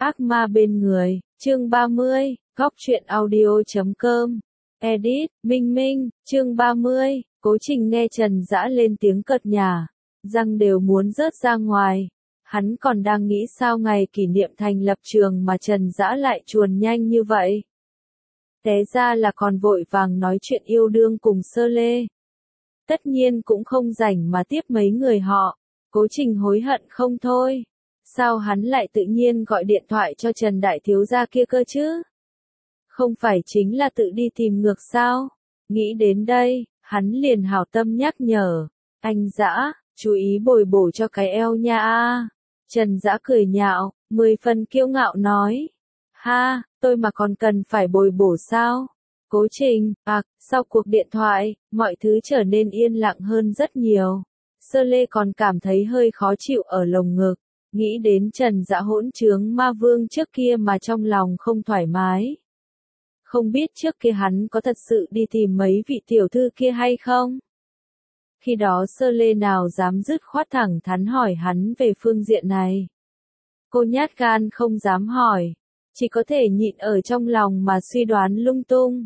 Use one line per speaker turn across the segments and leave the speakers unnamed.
Ác ma bên người, chương 30, góc truyện audio.com. Edit, Minh Minh, chương 30, Cố Trình nghe Trần Dã lên tiếng cợt nhả, răng đều muốn rớt ra ngoài. Hắn còn đang nghĩ sao ngày kỷ niệm thành lập trường mà Trần Dã lại chuồn nhanh như vậy. Té ra là còn vội vàng nói chuyện yêu đương cùng Sơ Lê. Tất nhiên cũng không rảnh mà tiếp mấy người họ. Cố Trình hối hận không thôi. Sao hắn lại tự nhiên gọi điện thoại cho Trần Đại Thiếu gia kia cơ chứ? Không phải chính là tự đi tìm ngược sao? Nghĩ đến đây, hắn liền hảo tâm nhắc nhở. Anh Dã, chú ý bồi bổ cho cái eo nha a. Trần Dã cười nhạo, 10 phần kiêu ngạo nói. Ha, tôi mà còn cần phải bồi bổ sao? Cố Trình, sau cuộc điện thoại, mọi thứ trở nên yên lặng hơn rất nhiều. Sơ Lê còn cảm thấy hơi khó chịu ở lồng ngực. Nghĩ đến Trần Dã hỗn trướng ma vương trước kia mà trong lòng không thoải mái. Không biết trước kia hắn có thật sự đi tìm mấy vị tiểu thư kia hay không? Khi đó Sơ Lê nào dám dứt khoát thẳng thắn hỏi hắn về phương diện này. Cô nhát gan không dám hỏi, chỉ có thể nhịn ở trong lòng mà suy đoán lung tung.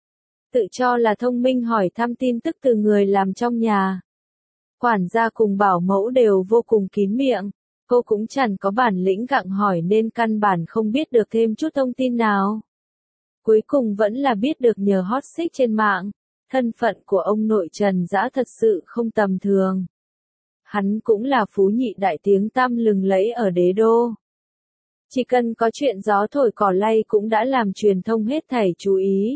Tự cho là thông minh hỏi thăm tin tức từ người làm trong nhà. Quản gia cùng bảo mẫu đều vô cùng kín miệng. Cô cũng chẳng có bản lĩnh gặng hỏi nên căn bản không biết được thêm chút thông tin nào. Cuối cùng vẫn là biết được nhờ hot search trên mạng, thân phận của ông nội Trần Dã thật sự không tầm thường. Hắn cũng là phú nhị đại tiếng tăm lừng lẫy ở đế đô. Chỉ cần có chuyện gió thổi cỏ lay cũng đã làm truyền thông hết thảy chú ý.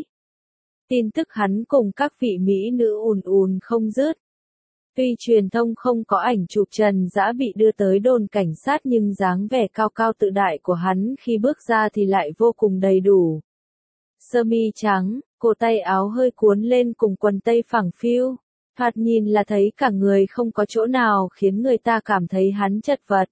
Tin tức hắn cùng các vị mỹ nữ ùn ùn không dứt. Tuy truyền thông không có ảnh chụp Trần Dã bị đưa tới đồn cảnh sát nhưng dáng vẻ cao cao tự đại của hắn khi bước ra thì lại vô cùng đầy đủ. Sơ mi trắng, cổ tay áo hơi cuốn lên cùng quần tây phẳng phiu, thoạt nhìn là thấy cả người không có chỗ nào khiến người ta cảm thấy hắn chật vật.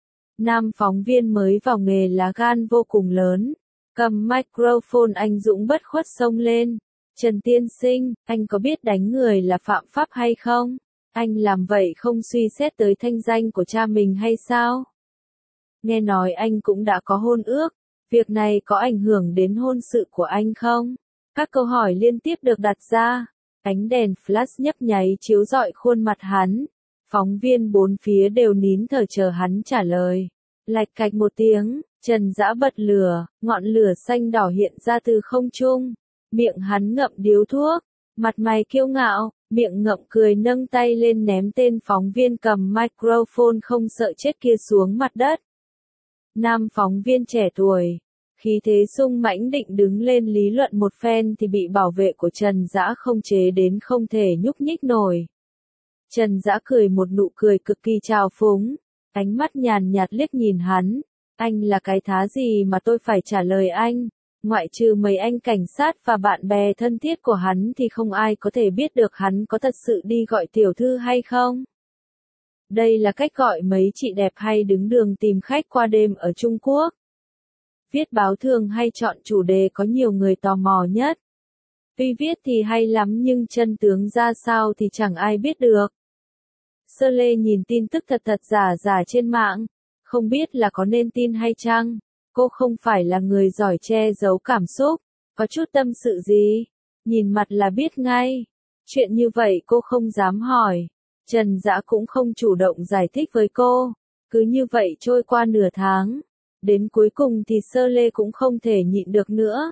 Nam phóng viên mới vào nghề lá gan vô cùng lớn, cầm microphone anh dũng bất khuất xông lên. Trần tiên sinh, anh có biết đánh người là phạm pháp hay không? Anh làm vậy không suy xét tới thanh danh của cha mình hay sao? Nghe nói anh cũng đã có hôn ước, việc này có ảnh hưởng đến hôn sự của anh không? Các câu hỏi liên tiếp được đặt ra, ánh đèn flash nhấp nháy chiếu rọi khuôn mặt hắn. Phóng viên bốn phía đều nín thở chờ hắn trả lời. Lạch cạch một tiếng, Trần Dã bật lửa, ngọn lửa xanh đỏ hiện ra từ không trung. Miệng hắn ngậm điếu thuốc, mặt mày kiêu ngạo, miệng ngậm cười nâng tay lên ném tên phóng viên cầm microphone không sợ chết kia xuống mặt đất. Nam phóng viên trẻ tuổi, khí thế sung mãnh định đứng lên lý luận một phen thì bị bảo vệ của Trần Dã không chế đến không thể nhúc nhích nổi. Trần Dã cười một nụ cười cực kỳ trào phúng, ánh mắt nhàn nhạt liếc nhìn hắn. Anh là cái thá gì mà tôi phải trả lời anh? Ngoại trừ mấy anh cảnh sát và bạn bè thân thiết của hắn thì không ai có thể biết được hắn có thật sự đi gọi tiểu thư hay không. Đây là cách gọi mấy chị đẹp hay đứng đường tìm khách qua đêm ở Trung Quốc. Viết báo thường hay chọn chủ đề có nhiều người tò mò nhất. Tuy viết thì hay lắm nhưng chân tướng ra sao thì chẳng ai biết được. Sơ Lê nhìn tin tức thật giả trên mạng, không biết là có nên tin hay chăng. Cô không phải là người giỏi che giấu cảm xúc, có chút tâm sự gì, nhìn mặt là biết ngay. Chuyện như vậy cô không dám hỏi. Trần Dã cũng không chủ động giải thích với cô. Cứ như vậy trôi qua nửa tháng. Đến cuối cùng thì Sơ Lê cũng không thể nhịn được nữa.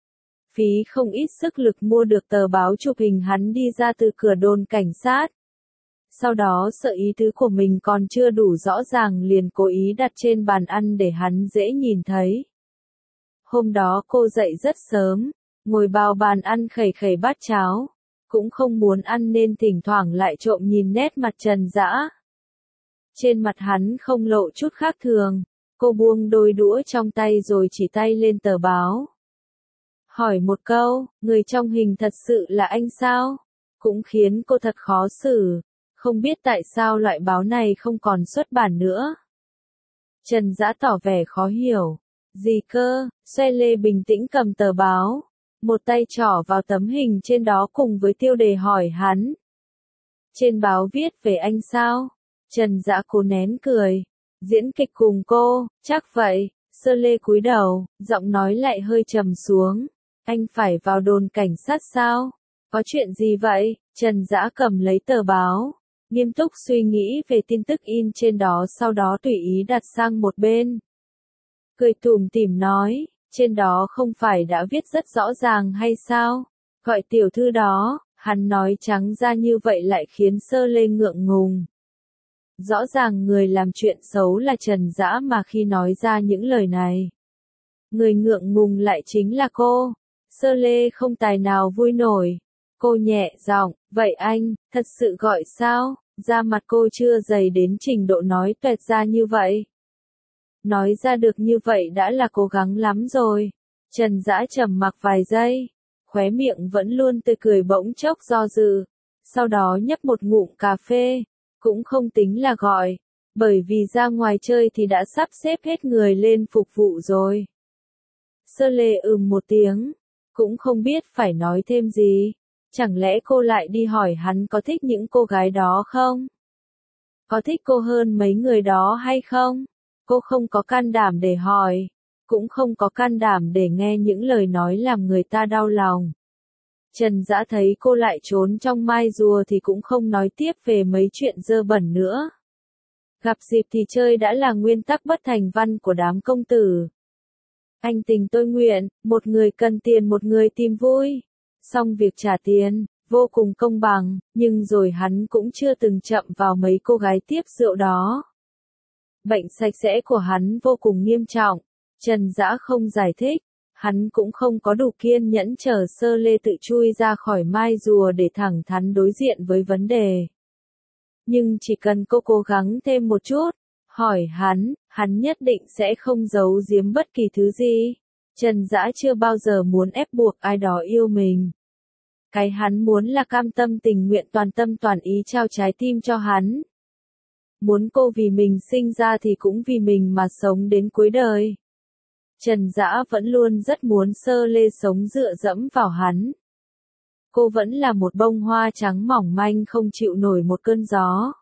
Phí không ít sức lực mua được tờ báo chụp hình hắn đi ra từ cửa đồn cảnh sát. Sau đó sợ ý tứ của mình còn chưa đủ rõ ràng liền cố ý đặt trên bàn ăn để hắn dễ nhìn thấy. Hôm đó cô dậy rất sớm, ngồi bao bàn ăn khẩy khẩy bát cháo. Cũng không muốn ăn nên thỉnh thoảng lại trộm nhìn nét mặt Trần Dã. Trên mặt hắn không lộ chút khác thường, cô buông đôi đũa trong tay rồi chỉ tay lên tờ báo. Hỏi một câu, người trong hình thật sự là anh sao? Cũng khiến cô thật khó xử. Không biết tại sao loại báo này không còn xuất bản nữa. Trần Dã tỏ vẻ khó hiểu. Gì cơ? Xoe Lê bình tĩnh cầm tờ báo. Một tay trỏ vào tấm hình trên đó cùng với tiêu đề hỏi hắn. Trên báo viết về anh sao? Trần Dã cố nén cười. Diễn kịch cùng cô, chắc vậy. Sơ Lê cúi đầu, giọng nói lại hơi trầm xuống. Anh phải vào đồn cảnh sát sao? Có chuyện gì vậy? Trần Dã cầm lấy tờ báo, nghiêm túc suy nghĩ về tin tức in trên đó, sau đó tùy ý đặt sang một bên. Cười tủm tỉm nói, trên đó không phải đã viết rất rõ ràng hay sao? Gọi tiểu thư đó, hắn nói trắng ra như vậy lại khiến Sơ Lê ngượng ngùng. Rõ ràng người làm chuyện xấu là Trần Dã mà khi nói ra những lời này, người ngượng ngùng lại chính là cô. Sơ Lê không tài nào vui nổi. Cô nhẹ giọng, vậy anh, thật sự gọi sao? Da mặt cô chưa dày đến trình độ nói toẹt ra như vậy. Nói ra được như vậy đã là cố gắng lắm rồi. Trần Dã trầm mặc vài giây, khóe miệng vẫn luôn tươi cười bỗng chốc do dự. Sau đó nhấp một ngụm cà phê, cũng không tính là gọi, bởi vì ra ngoài chơi thì đã sắp xếp hết người lên phục vụ rồi. Sơ Lê một tiếng, cũng không biết phải nói thêm gì. Chẳng lẽ cô lại đi hỏi hắn có thích những cô gái đó không? Có thích cô hơn mấy người đó hay không? Cô không có can đảm để hỏi, cũng không có can đảm để nghe những lời nói làm người ta đau lòng. Trần Dã thấy cô lại trốn trong mai rùa thì cũng không nói tiếp về mấy chuyện dơ bẩn nữa. Gặp dịp thì chơi đã là nguyên tắc bất thành văn của đám công tử. Anh tình tôi nguyện, một người cần tiền một người tìm vui. Xong việc trả tiền, vô cùng công bằng, nhưng rồi hắn cũng chưa từng chậm vào mấy cô gái tiếp rượu đó. Bệnh sạch sẽ của hắn vô cùng nghiêm trọng. Trần Dã không giải thích, hắn cũng không có đủ kiên nhẫn chờ Sơ Lê tự chui ra khỏi mai rùa để thẳng thắn đối diện với vấn đề. Nhưng chỉ cần cô cố gắng thêm một chút, hỏi hắn nhất định sẽ không giấu giếm bất kỳ thứ gì. Trần Dã chưa bao giờ muốn ép buộc ai đó yêu mình. Cái hắn muốn là cam tâm tình nguyện toàn tâm toàn ý trao trái tim cho hắn. Muốn cô vì mình sinh ra thì cũng vì mình mà sống đến cuối đời. Trần Dã vẫn luôn rất muốn Sơ Lê sống dựa dẫm vào hắn. Cô vẫn là một bông hoa trắng mỏng manh không chịu nổi một cơn gió.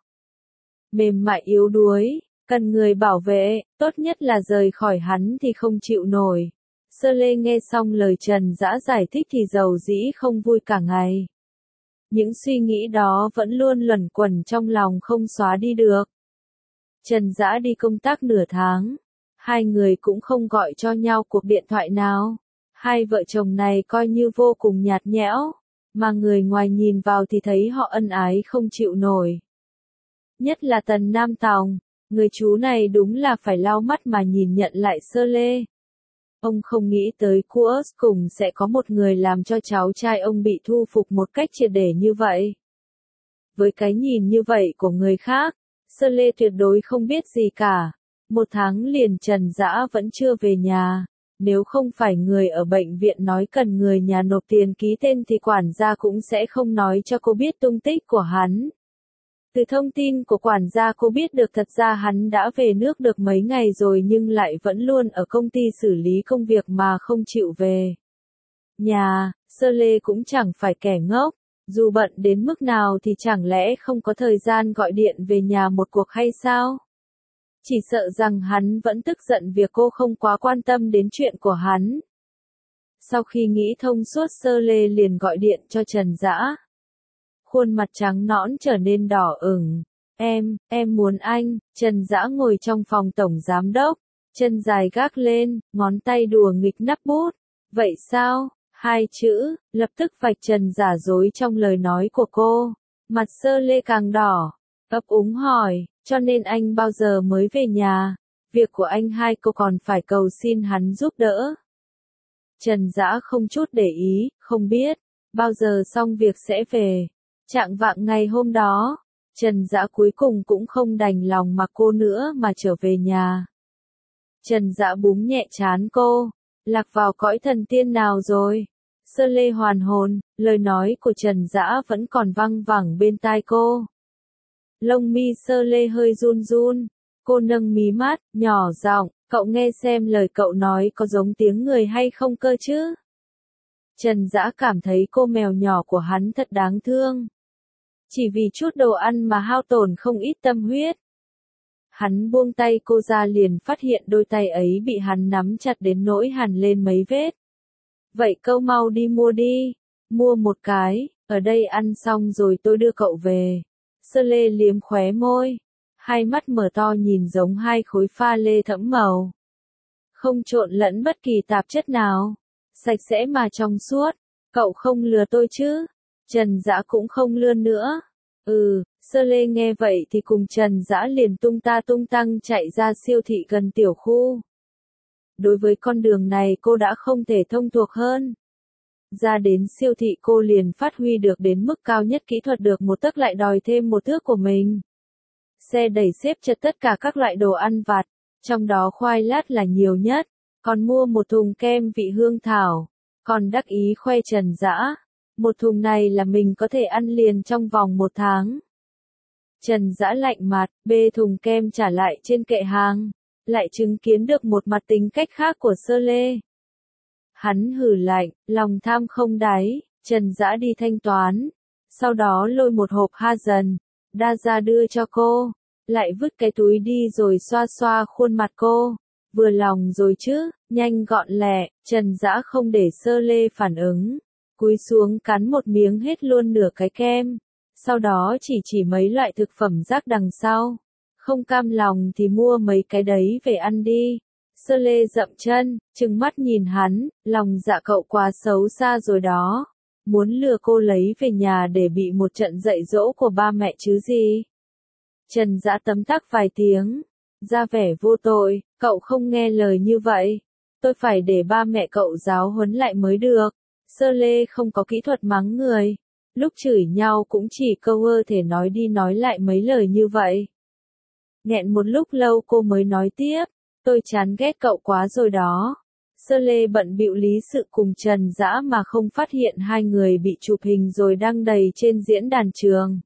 Mềm mại yếu đuối, cần người bảo vệ, tốt nhất là rời khỏi hắn thì không chịu nổi. Sơ Lê nghe xong lời Trần Dã giải thích thì dầu dĩ không vui cả ngày. Những suy nghĩ đó vẫn luôn luẩn quẩn trong lòng không xóa đi được. Trần Dã đi công tác nửa tháng. Hai người cũng không gọi cho nhau cuộc điện thoại nào. Hai vợ chồng này coi như vô cùng nhạt nhẽo. Mà người ngoài nhìn vào thì thấy họ ân ái không chịu nổi. Nhất là Tần Nam Tòng. Người chú này đúng là phải lau mắt mà nhìn nhận lại Sơ Lê. Ông không nghĩ tới cuối cùng sẽ có một người làm cho cháu trai ông bị thu phục một cách triệt để như vậy. Với cái nhìn như vậy của người khác, Sơ Lê tuyệt đối không biết gì cả. Một tháng liền Trần Dã vẫn chưa về nhà. Nếu không phải người ở bệnh viện nói cần người nhà nộp tiền ký tên thì quản gia cũng sẽ không nói cho cô biết tung tích của hắn. Từ thông tin của quản gia cô biết được thật ra hắn đã về nước được mấy ngày rồi nhưng lại vẫn luôn ở công ty xử lý công việc mà không chịu về nhà. Sơ Lê cũng chẳng phải kẻ ngốc, dù bận đến mức nào thì chẳng lẽ không có thời gian gọi điện về nhà một cuộc hay sao? Chỉ sợ rằng hắn vẫn tức giận việc cô không quá quan tâm đến chuyện của hắn. Sau khi nghĩ thông suốt Sơ Lê liền gọi điện cho Trần Dã. Khuôn mặt trắng nõn trở nên đỏ ửng. Em muốn anh. Trần Dã ngồi trong phòng tổng giám đốc, chân dài gác lên, ngón tay đùa nghịch nắp bút. Vậy sao? Hai chữ, lập tức vạch trần giả dối trong lời nói của cô. Mặt Sơ Lê càng đỏ, ấp úng hỏi, cho nên anh bao giờ mới về nhà? Việc của anh hai cô còn phải cầu xin hắn giúp đỡ. Trần Dã không chút để ý, không biết, bao giờ xong việc sẽ về. Chạng vạng ngày hôm đó, Trần Dã cuối cùng cũng không đành lòng mặc cô nữa mà trở về nhà. Trần Dã búng nhẹ trán cô, lạc vào cõi thần tiên nào rồi? Sơ Lê hoàn hồn, lời nói của Trần Dã vẫn còn văng vẳng bên tai cô. Lông mi Sơ Lê hơi run run, cô nâng mí mắt, nhỏ giọng, cậu nghe xem lời cậu nói có giống tiếng người hay không cơ chứ? Trần Dã cảm thấy cô mèo nhỏ của hắn thật đáng thương. Chỉ vì chút đồ ăn mà hao tổn không ít tâm huyết. Hắn buông tay cô ra liền phát hiện đôi tay ấy bị hắn nắm chặt đến nỗi hằn lên mấy vết. Vậy cậu mau đi mua đi. Mua một cái, ở đây ăn xong rồi tôi đưa cậu về. Sơ lê liếm khóe môi. Hai mắt mở to nhìn giống hai khối pha lê thẫm màu. Không trộn lẫn bất kỳ tạp chất nào. Sạch sẽ mà trong suốt. Cậu không lừa tôi chứ? Trần Dã cũng không lừa nữa. Sơ lê nghe vậy thì cùng Trần Dã liền tung ta tung tăng chạy ra siêu thị gần tiểu khu. Đối với con đường này cô đã không thể thông thuộc hơn. Ra đến siêu thị cô liền phát huy được đến mức cao nhất kỹ thuật, được một tấc lại đòi thêm một thước của mình. Xe đẩy xếp chật tất cả các loại đồ ăn vặt, trong đó khoai lát là nhiều nhất, còn mua một thùng kem vị hương thảo, còn đắc ý khoe Trần Dã. Một thùng này là mình có thể ăn liền trong vòng 1 tháng. Trần Dã lạnh mặt, bê thùng kem trả lại trên kệ hàng, lại chứng kiến được một mặt tính cách khác của Sơ Lê. Hắn hừ lạnh, lòng tham không đáy, Trần Dã đi thanh toán, sau đó lôi một hộp ha dần, đa ra đưa cho cô, lại vứt cái túi đi rồi xoa xoa khuôn mặt cô. Vừa lòng rồi chứ, nhanh gọn lẹ. Trần Dã không để Sơ Lê phản ứng, cúi xuống cắn một miếng hết luôn nửa cái kem, sau đó chỉ mấy loại thực phẩm rác đằng sau. Không cam lòng thì mua mấy cái đấy về ăn đi. Sơ Lê dậm chân, trừng mắt nhìn hắn, lòng dạ cậu quá xấu xa rồi đó. Muốn lừa cô lấy về nhà để bị một trận dạy dỗ của ba mẹ chứ gì. Trần Dã tấm tắc vài tiếng, ra vẻ vô tội, cậu không nghe lời như vậy. Tôi phải để ba mẹ cậu giáo huấn lại mới được. Sơ Lê không có kỹ thuật mắng người. Lúc chửi nhau cũng chỉ câu ơ thể nói đi nói lại mấy lời như vậy. Nghẹn một lúc lâu cô mới nói tiếp. Tôi chán ghét cậu quá rồi đó. Sơ Lê bận bịu lý sự cùng Trần Dã mà không phát hiện hai người bị chụp hình rồi đăng đầy trên diễn đàn trường.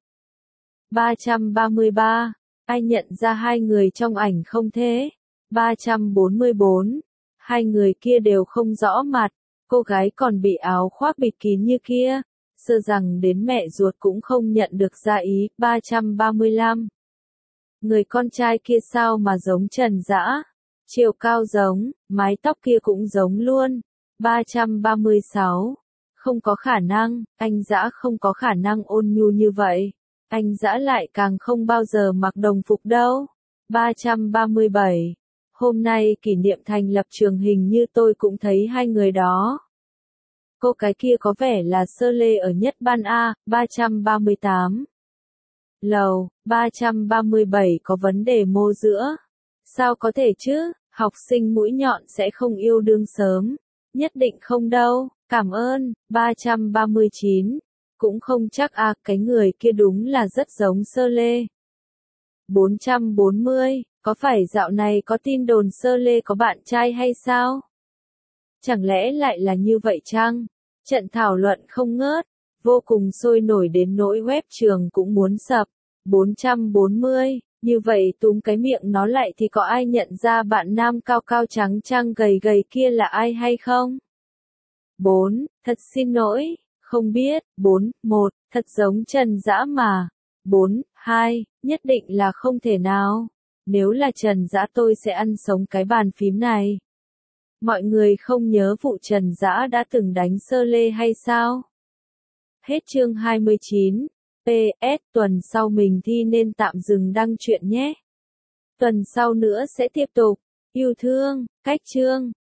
333. Ai nhận ra hai người trong ảnh không thế? 344. Hai người kia đều không rõ mặt. Cô gái còn bị áo khoác bịt kín như kia. Sợ rằng đến mẹ ruột cũng không nhận được ra ý. 335. Người con trai kia sao mà giống Trần Dã? Chiều cao giống, mái tóc kia cũng giống luôn. 336. Không có khả năng, anh Dã không có khả năng ôn nhu như vậy. Anh Dã lại càng không bao giờ mặc đồng phục đâu. 337. Hôm nay kỷ niệm thành lập trường hình như tôi cũng thấy hai người đó. Cô cái kia có vẻ là Sơ Lê ở nhất ban A. 338. Lầu, 337 có vấn đề mô giữa. Sao có thể chứ, học sinh mũi nhọn sẽ không yêu đương sớm. Nhất định không đâu, cảm ơn. 339. Cũng không chắc à, cái người kia đúng là rất giống Sơ Lê. 440. Có phải dạo này có tin đồn Sơ Lê có bạn trai hay sao? Chẳng lẽ lại là như vậy chăng? Trận thảo luận không ngớt, vô cùng sôi nổi đến nỗi web trường cũng muốn sập. 440. Như vậy túm cái miệng nó lại thì có ai nhận ra bạn nam cao cao trắng trăng gầy gầy kia là ai hay không? 4. Thật xin lỗi, không biết. 4. 1. Thật giống Trần Dã mà. 4. 2. Nhất định là không thể nào. Nếu là Trần Dã tôi sẽ ăn sống cái bàn phím này. Mọi người không nhớ vụ Trần Dã đã từng đánh Sơ Lê hay sao? Hết chương 29. PS, tuần sau mình thi nên tạm dừng đăng truyện nhé. Tuần sau nữa sẽ tiếp tục. Yêu thương, cách chương.